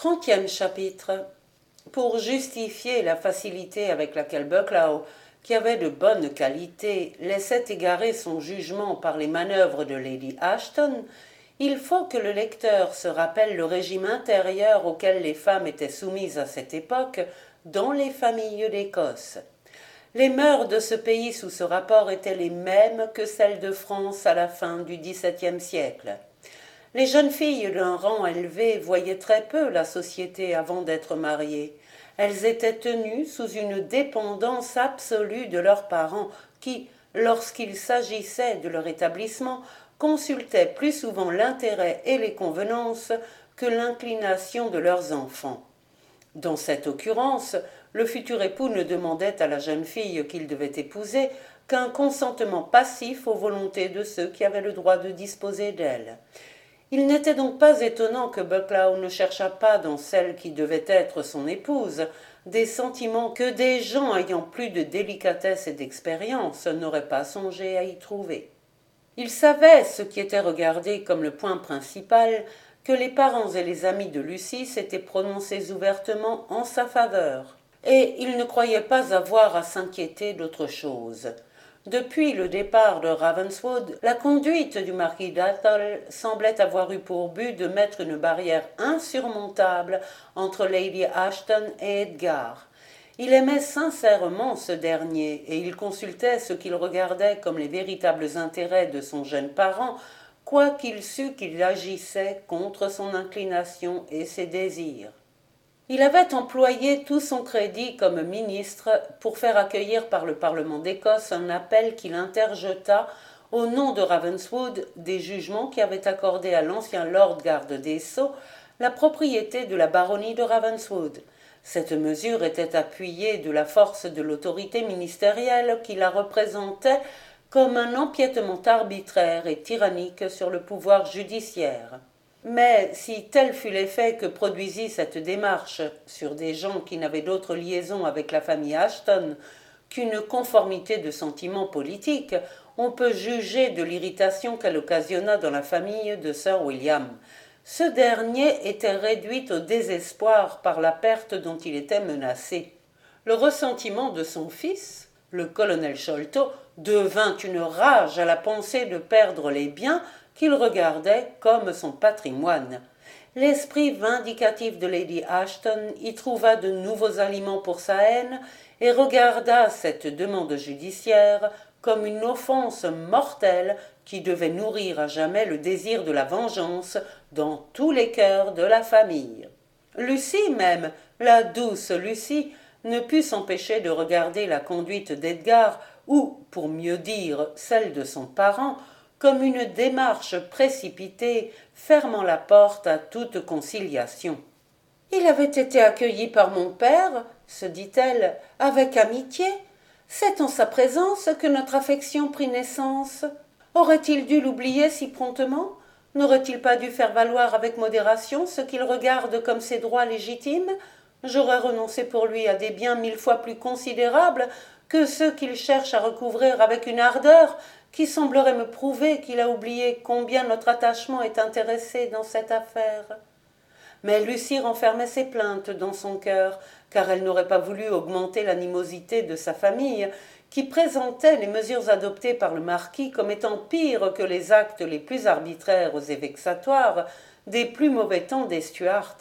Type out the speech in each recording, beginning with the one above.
30e chapitre. Pour justifier la facilité avec laquelle Bucklow, qui avait de bonnes qualités, laissait égarer son jugement par les manœuvres de Lady Ashton, il faut que le lecteur se rappelle le régime intérieur auquel les femmes étaient soumises à cette époque dans les familles d'Écosse. Les mœurs de ce pays sous ce rapport étaient les mêmes que celles de France à la fin du XVIIe siècle. Les jeunes filles d'un rang élevé voyaient très peu la société avant d'être mariées. Elles étaient tenues sous une dépendance absolue de leurs parents qui, lorsqu'il s'agissait de leur établissement, consultaient plus souvent l'intérêt et les convenances que l'inclination de leurs enfants. Dans cette occurrence, le futur époux ne demandait à la jeune fille qu'il devait épouser qu'un consentement passif aux volontés de ceux qui avaient le droit de disposer d'elle. Il n'était donc pas étonnant que Bucklow ne cherchât pas dans celle qui devait être son épouse des sentiments que des gens ayant plus de délicatesse et d'expérience n'auraient pas songé à y trouver. Il savait, ce qui était regardé comme le point principal, que les parents et les amis de Lucie s'étaient prononcés ouvertement en sa faveur, et il ne croyait pas avoir à s'inquiéter d'autre chose. Depuis le départ de Ravenswood, la conduite du marquis d'Athol semblait avoir eu pour but de mettre une barrière insurmontable entre Lady Ashton et Edgar. Il aimait sincèrement ce dernier, et il consultait ce qu'il regardait comme les véritables intérêts de son jeune parent, quoiqu'il sût qu'il agissait contre son inclination et ses désirs. Il avait employé tout son crédit comme ministre pour faire accueillir par le Parlement d'Écosse un appel qu'il interjeta au nom de Ravenswood des jugements qui avaient accordé à l'ancien lord garde des Sceaux la propriété de la baronnie de Ravenswood. Cette mesure était appuyée de la force de l'autorité ministérielle qui la représentait comme un empiètement arbitraire et tyrannique sur le pouvoir judiciaire. Mais si tel fut l'effet que produisit cette démarche sur des gens qui n'avaient d'autre liaison avec la famille Ashton qu'une conformité de sentiments politiques, on peut juger de l'irritation qu'elle occasionna dans la famille de Sir William. Ce dernier était réduit au désespoir par la perte dont il était menacé. Le ressentiment de son fils, le colonel Sholto, devint une rage à la pensée de perdre les biens qu'il regardait comme son patrimoine. L'esprit vindicatif de Lady Ashton y trouva de nouveaux aliments pour sa haine et regarda cette demande judiciaire comme une offense mortelle qui devait nourrir à jamais le désir de la vengeance dans tous les cœurs de la famille. Lucie même, la douce Lucie, ne put s'empêcher de regarder la conduite d'Edgar, ou, pour mieux dire, celle de son parent, comme une démarche précipitée, fermant la porte à toute conciliation. « Il avait été accueilli par mon père, se dit-elle, avec amitié. C'est en sa présence que notre affection prit naissance. Aurait-il dû l'oublier si promptement? N'aurait-il pas dû faire valoir avec modération ce qu'il regarde comme ses droits légitimes? J'aurais renoncé pour lui à des biens 1000 fois plus considérables que ceux qu'il cherche à recouvrir avec une ardeur qui semblerait me prouver qu'il a oublié combien notre attachement est intéressé dans cette affaire. » Mais Lucie renfermait ses plaintes dans son cœur, car elle n'aurait pas voulu augmenter l'animosité de sa famille, qui présentait les mesures adoptées par le marquis comme étant pires que les actes les plus arbitraires et vexatoires des plus mauvais temps des Stuarts.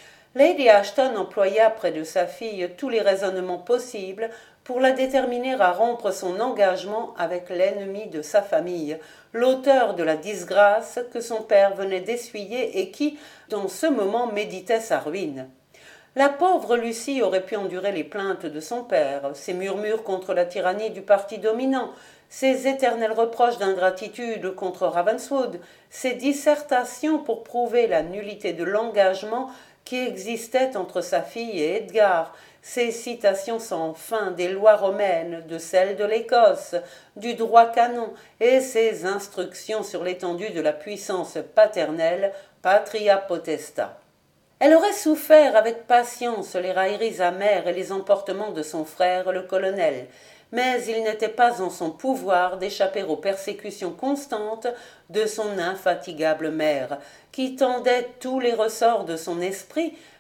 Lady Ashton employa près de sa fille tous les raisonnements possibles pour la déterminer à rompre son engagement avec l'ennemi de sa famille, l'auteur de la disgrâce que son père venait d'essuyer et qui, dans ce moment, méditait sa ruine. La pauvre Lucie aurait pu endurer les plaintes de son père, ses murmures contre la tyrannie du parti dominant, ses éternels reproches d'ingratitude contre Ravenswood, ses dissertations pour prouver la nullité de l'engagement qui existait entre sa fille et Edgar, ses citations sans fin des lois romaines, de celles de l'Écosse, du droit canon, et ses instructions sur l'étendue de la puissance paternelle, patria potesta. Elle aurait souffert avec patience les railleries amères et les emportements de son frère, le colonel, mais il n'était pas en son pouvoir d'échapper aux persécutions constantes de son infatigable mère, qui tendait tous les ressorts de son esprit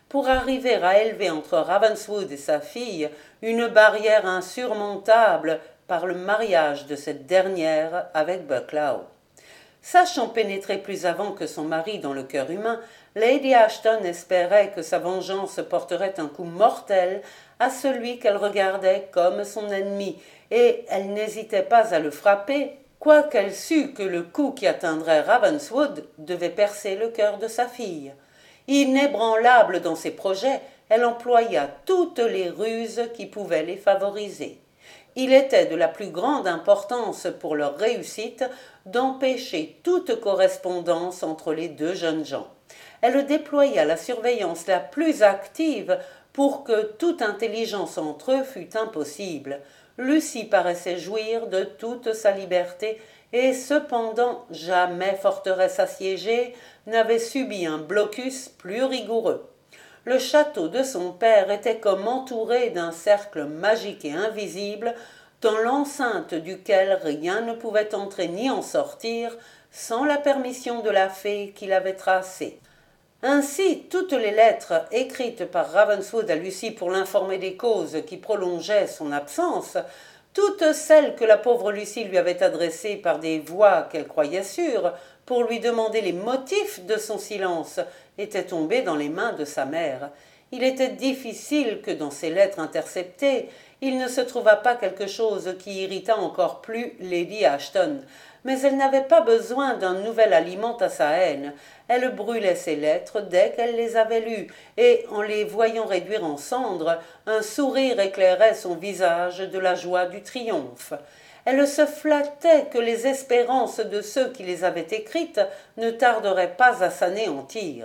pour arriver à élever entre Ravenswood et sa fille une barrière insurmontable par le mariage de cette dernière avec Bucklaw. Sachant pénétrer plus avant que son mari dans le cœur humain, Lady Ashton espérait que sa vengeance porterait un coup mortel à celui qu'elle regardait comme son ennemi, et elle n'hésitait pas à le frapper, quoiqu'elle sût que le coup qui atteindrait Ravenswood devait percer le cœur de sa fille. Inébranlable dans ses projets, elle employa toutes les ruses qui pouvaient les favoriser. Il était de la plus grande importance pour leur réussite d'empêcher toute correspondance entre les deux jeunes gens. Elle déploya la surveillance la plus active pour que toute intelligence entre eux fût impossible. Lucie paraissait jouir de toute sa liberté et cependant jamais forteresse assiégée n'avait subi un blocus plus rigoureux. Le château de son père était comme entouré d'un cercle magique et invisible, dans l'enceinte duquel rien ne pouvait entrer ni en sortir sans la permission de la fée qui l'avait tracé. Ainsi, toutes les lettres écrites par Ravenswood à Lucie pour l'informer des causes qui prolongeaient son absence, toutes celles que la pauvre Lucie lui avait adressées par des voix qu'elle croyait sûres, pour lui demander les motifs de son silence, étaient tombées dans les mains de sa mère. Il était difficile que dans ces lettres interceptées, il ne se trouvât pas quelque chose qui irritât encore plus Lady Ashton. Mais elle n'avait pas besoin d'un nouvel aliment à sa haine. Elle brûlait ses lettres dès qu'elle les avait lues, et en les voyant réduire en cendres, un sourire éclairait son visage de la joie du triomphe. Elle se flattait que les espérances de ceux qui les avaient écrites ne tarderaient pas à s'anéantir.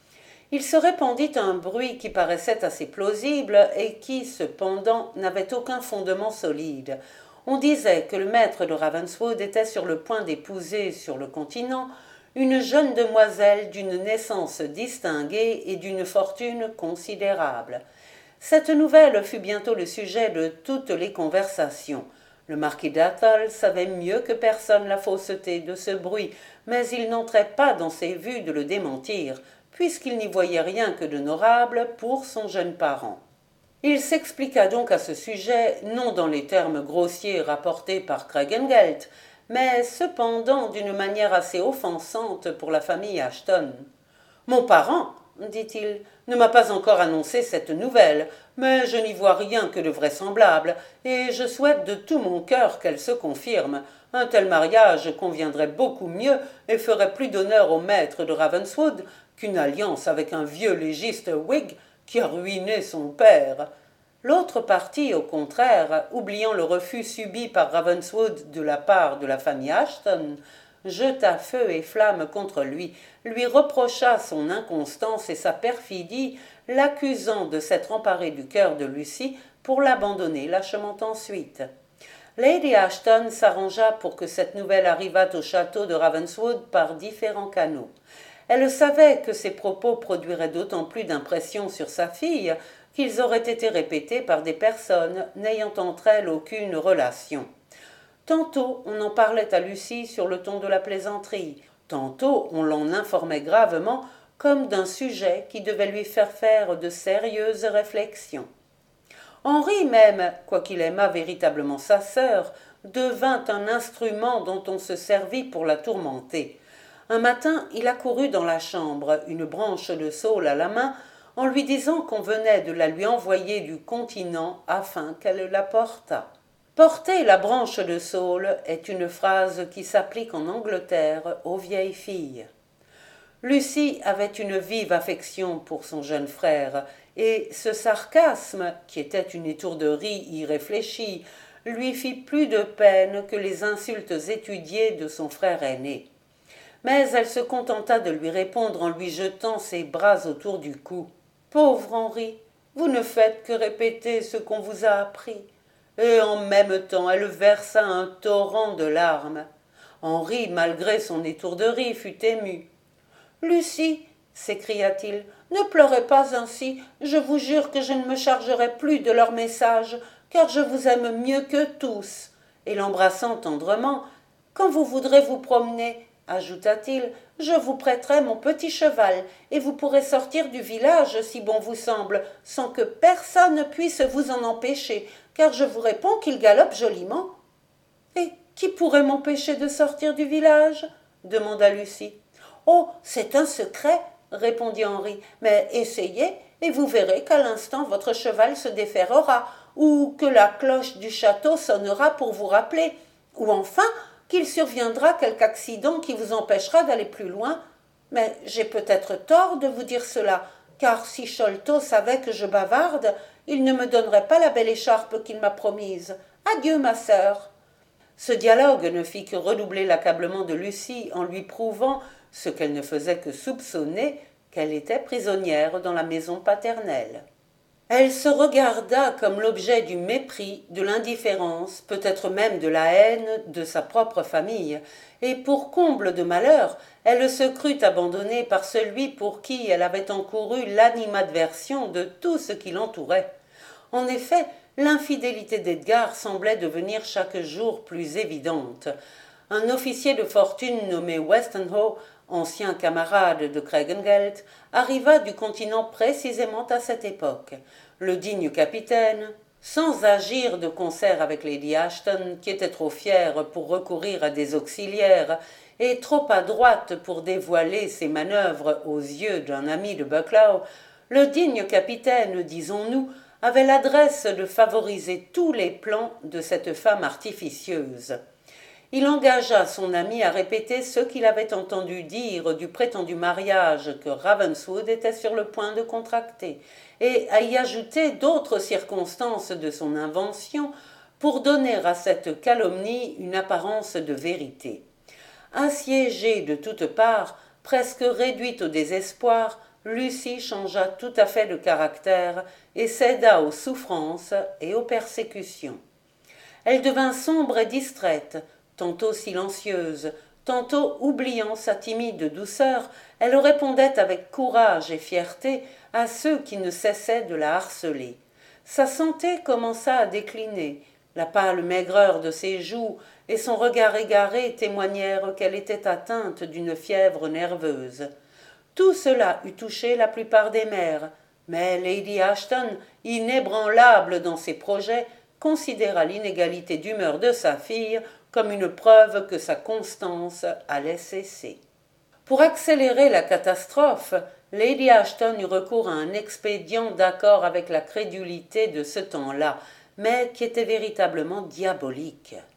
Il se répandit un bruit qui paraissait assez plausible et qui, cependant, n'avait aucun fondement solide. On disait que le maître de Ravenswood était sur le point d'épouser sur le continent une jeune demoiselle d'une naissance distinguée et d'une fortune considérable. Cette nouvelle fut bientôt le sujet de toutes les conversations. Le marquis d'Athol savait mieux que personne la fausseté de ce bruit, mais il n'entrait pas dans ses vues de le démentir, puisqu'il n'y voyait rien que d'honorable pour son jeune parent. Il s'expliqua donc à ce sujet, non dans les termes grossiers rapportés par Craigengelt, mais cependant d'une manière assez offensante pour la famille Ashton. « Mon parent, dit-il, ne m'a pas encore annoncé cette nouvelle, mais je n'y vois rien que de vraisemblable, et je souhaite de tout mon cœur qu'elle se confirme. Un tel mariage conviendrait beaucoup mieux et ferait plus d'honneur au maître de Ravenswood qu'une alliance avec un vieux légiste Whig qui a ruiné son père. » L'autre partie, au contraire, oubliant le refus subi par Ravenswood de la part de la famille Ashton, jeta feu et flamme contre lui, lui reprocha son inconstance et sa perfidie, l'accusant de s'être emparé du cœur de Lucie pour l'abandonner lâchement ensuite. Lady Ashton s'arrangea pour que cette nouvelle arrivât au château de Ravenswood par différents canaux. Elle savait que ses propos produiraient d'autant plus d'impression sur sa fille qu'ils auraient été répétés par des personnes n'ayant entre elles aucune relation. Tantôt on en parlait à Lucie sur le ton de la plaisanterie, tantôt on l'en informait gravement comme d'un sujet qui devait lui faire de sérieuses réflexions. Henri même, quoiqu'il aimât véritablement sa sœur, devint un instrument dont on se servit pour la tourmenter. Un matin, il accourut dans la chambre, une branche de saule à la main, en lui disant qu'on venait de la lui envoyer du continent afin qu'elle la portât. Porter la branche de saule est une phrase qui s'applique en Angleterre aux vieilles filles. Lucie avait une vive affection pour son jeune frère, et ce sarcasme, qui était une étourderie irréfléchie, lui fit plus de peine que les insultes étudiées de son frère aîné. Mais elle se contenta de lui répondre en lui jetant ses bras autour du cou. « Pauvre Henri, vous ne faites que répéter ce qu'on vous a appris. » Et en même temps, elle versa un torrent de larmes. Henri, malgré son étourderie, fut ému. « Lucie, s'écria-t-il, ne pleurez pas ainsi. Je vous jure que je ne me chargerai plus de leurs messages, car je vous aime mieux que tous. » Et l'embrassant tendrement, « Quand vous voudrez vous promener, ajouta-t-il, je vous prêterai mon petit cheval, et vous pourrez sortir du village, si bon vous semble, sans que personne puisse vous en empêcher, car je vous réponds qu'il galope joliment. Et qui pourrait m'empêcher de sortir du village demanda Lucie. Oh, c'est un secret, répondit Henri, mais essayez, et vous verrez qu'à l'instant votre cheval se déferrera, ou que la cloche du château sonnera pour vous rappeler, ou enfin qu'il surviendra quelque accident qui vous empêchera d'aller plus loin. Mais j'ai peut-être tort de vous dire cela, car si Sholto savait que je bavarde, il ne me donnerait pas la belle écharpe qu'il m'a promise. Adieu, ma sœur. Ce dialogue ne fit que redoubler l'accablement de Lucie en lui prouvant, ce qu'elle ne faisait que soupçonner, qu'elle était prisonnière dans la maison paternelle. Elle se regarda comme l'objet du mépris, de l'indifférence, peut-être même de la haine de sa propre famille, et pour comble de malheur, elle se crut abandonnée par celui pour qui elle avait encouru l'animadversion de tout ce qui l'entourait. En effet, l'infidélité d'Edgar semblait devenir chaque jour plus évidente. Un officier de fortune nommé Westenho, ancien camarade de Cregengelt, arriva du continent précisément à cette époque. Le digne capitaine, sans agir de concert avec Lady Ashton, qui était trop fière pour recourir à des auxiliaires et trop adroite pour dévoiler ses manœuvres aux yeux d'un ami de Bucklow, le digne capitaine, disons-nous, avait l'adresse de favoriser tous les plans de cette femme artificieuse. Il engagea son ami à répéter ce qu'il avait entendu dire du prétendu mariage que Ravenswood était sur le point de contracter, et à y ajouter d'autres circonstances de son invention pour donner à cette calomnie une apparence de vérité. Assiégée de toutes parts, presque réduite au désespoir, Lucie changea tout à fait de caractère et céda aux souffrances et aux persécutions. Elle devint sombre et distraite, tantôt silencieuse, tantôt oubliant sa timide douceur, elle répondait avec courage et fierté à ceux qui ne cessaient de la harceler. Sa santé commença à décliner, la pâle maigreur de ses joues et son regard égaré témoignèrent qu'elle était atteinte d'une fièvre nerveuse. Tout cela eût touché la plupart des mères, mais Lady Ashton, inébranlable dans ses projets, considéra l'inégalité d'humeur de sa fille comme une preuve que sa constance allait cesser. Pour accélérer la catastrophe, Lady Ashton eut recours à un expédient d'accord avec la crédulité de ce temps-là, mais qui était véritablement diabolique.